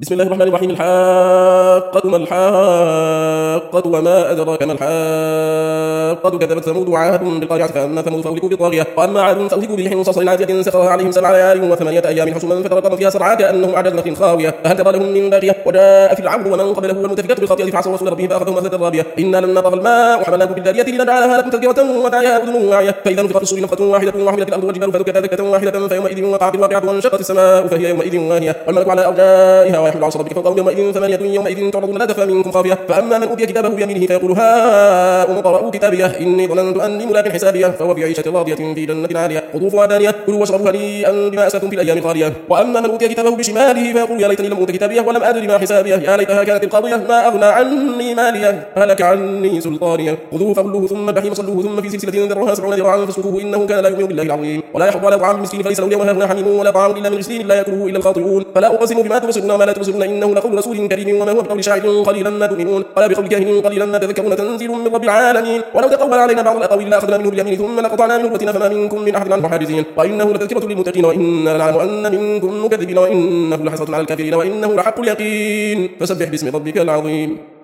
بسم الله الرحمن الرحيم. الحاقة ما الحاقة وما أدراك ما الحاقة. كذبت ثمود وعاد بالقارعة فأما ثمود فأهلكوا بالطاغية وأما عاد فأهلكوا بريح صرصر عاتية سخرها عليهم 7 ليال و8 أيام حسما فترقبوا فيها صرعا كأنهم أعجاز نخل خاوية فهل ترى لهم من باقية. وجاء فرعون ومن قبله والمؤتفكات بالخاطئة فعصوا رسول ربهم فأخذهم أخذة رابية. إنا لما طغى الماء وحملناكم في الجارية لنجعلها لكم تذكرة وتعيها أذن واعية. فإذا نفخت في الصور نفخة واحدة وحملت الأرض والجبال فدكتا دكة واحدة فيومئذ وقعت الواقعة وانشقت السماء فهي يومئذ واهية والملك على أرجائها ويحمل عرش ربك فوقهم يومئذ 8 يومئذ تعرضون لا تخفى منكم خافية. فأما من أوتي كتابه بيمينه فيقول هاؤم اقرءوا كتابيه إني ظننت أني ملاق حسابيه فهو في عيشة راضية في جنة عالية قطوفها دانية كلوا واشربوا هنيئا بما أسلفتم في الأيام الخالية. وأما من أوتي كتابه بشماله فيقول يا ليتني لم أوت كتابيه ولم أدر ما حسابيه يا ليتها كانت القاضية ما أغنى عني ماليه هلك عني سلطانيه خذوه فغلوه ثم الجحيم صلوه ثم في سلسلة ذرعها 70 ذراعا فاسلكوه إنه كان لا يؤمن بالله العظيم ولا يحض على طعام المسكين فليس له اليوم هاهنا حميم ولا طعام إلا من غسلين لا يأكله إلا الخاطئون. فلا أقسم بما تبصرون وما لا تبصرون إنه لقول رسول كريم وما هو بقول شاعر قليلا ما تؤمنون ولا بقول كاهن قليلا ما تذكرون تنزيل من رب العالمين. ولو تقول علينا بعض الأقاويل لأخذنا منه باليمين ثم لقطعنا منه الوتين فما منكم من أحد عنه حاجزين. وإنه لتذكرة للمتقين وإنا لنعلم أن منكم مكذبين وإنه لحسرة على الكافرين وإنه لحق اليقين. فسبح باسم ربك العظيم.